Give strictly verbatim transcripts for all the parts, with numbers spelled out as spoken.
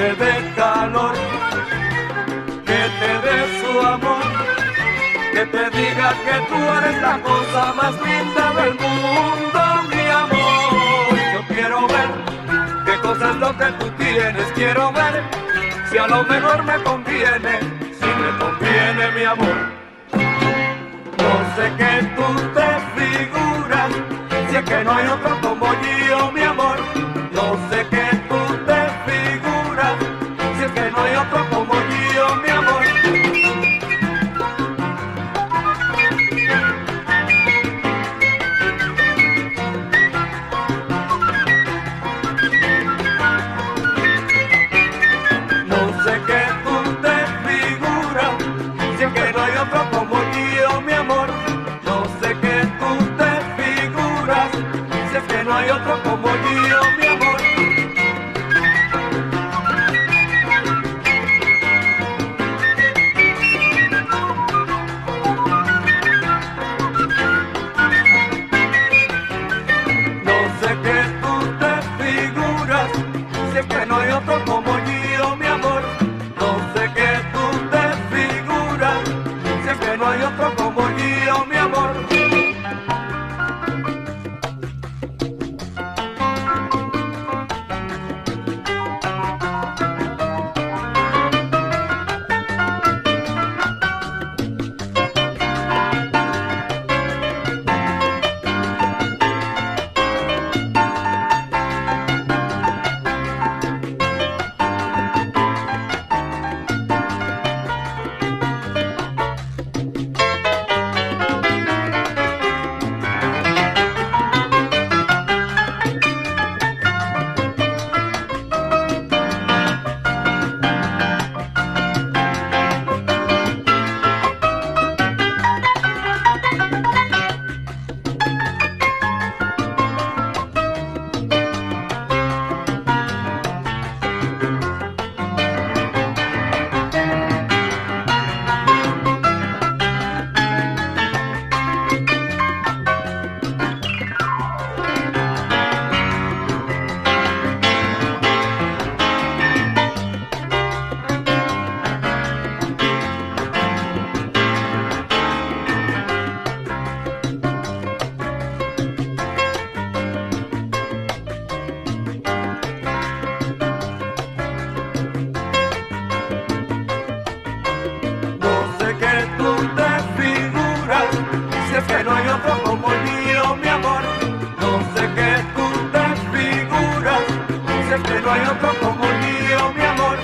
te dé calor, que te dé su amor, que te diga que tú eres la cosa más linda del mundo, mi amor. Yo quiero ver qué cosa es lo que tú tienes, quiero ver si a lo mejor me conviene, si me conviene, mi amor. No sé qué tú te figuras, si es que no hay otro como yo, mi amor. No sé qué tú te figuras, si es que no hay otro como yo, mi amor. No sé qué tú te figuras, si es que no hay otro como yo, mi amor. No sé qué tú te figuras, si es que no hay otro como yo, mi amor. No sé qué tú te figuras, si es que no hay otro como yo, mi amor. No sé qué tú te figuras, si es que no hay otro como yo, mi amor. No sé qué tú te figuras, si es que no hay otro como yo, mi amor. No sé qué tú te figuras, si es que no hay otro como yo, mi amor.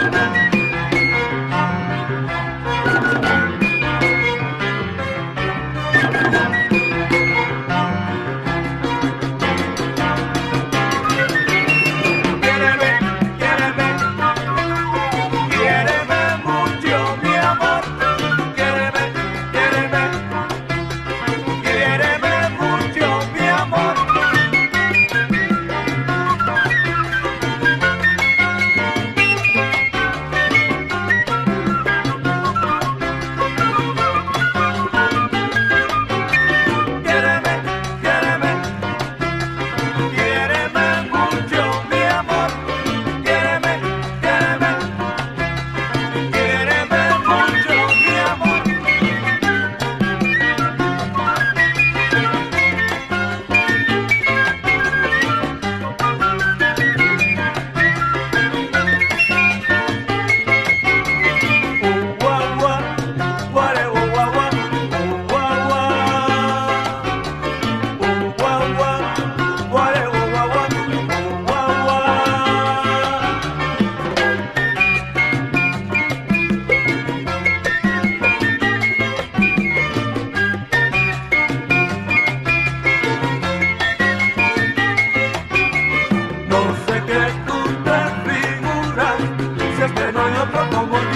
Quiéreme, quiéreme, quiéreme mucho, mi amor. Quiéreme, quiéreme, quiéreme mucho, mi amor. Quiéreme, quiéreme, quiéreme mucho, mi amor. Quiéreme, quiéreme, quiéreme mucho, mi amor. Uh, guau, guau, guare, uh, guau, guau, uh, guau, guau. Uh, guau, guau, guare, uh, guau, guau, uh, guau, guau. No sé qué tú te figuras, si es que no hay otro como